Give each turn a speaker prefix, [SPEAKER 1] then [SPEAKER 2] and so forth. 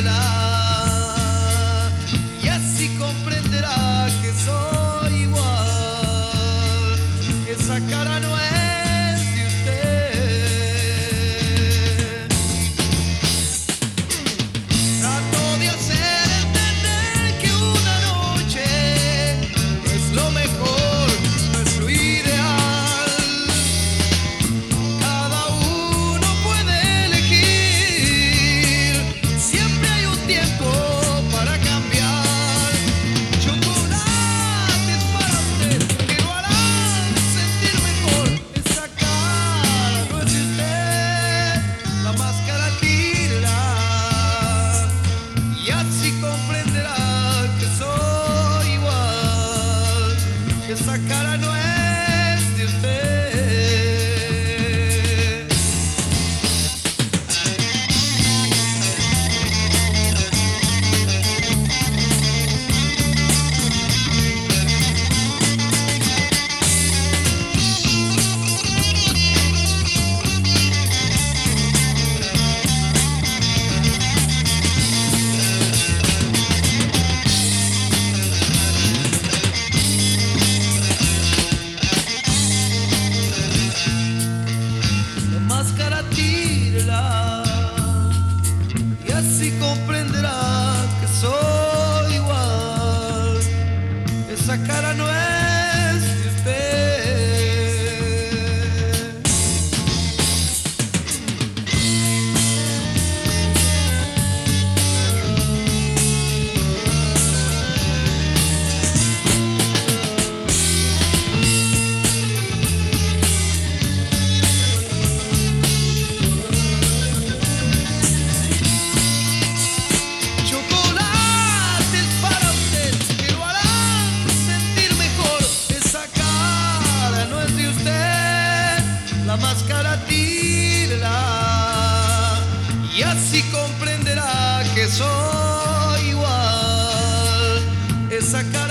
[SPEAKER 1] tírela y así comprenderá que soy igual. Esa cara no es de usted. Trato de hacer entender que una noche no es lo mejor, no es lo ideal. Cada uno puede elegir, siempre hay un tiempo para cambiar. Chocolates para usted que lo harán sentir mejor. Esa cara no es de usted, la máscara tírela y así comprenderá que soy igual. Esa cara no es de usted. La máscara tírela y así comprenderá que soy igual. Esa cara no es de usted. Chocolates para usted que lo harán sentir mejor. Esa cara no es de usted, la máscara tírela y así comprenderá que soy igual. Esa cara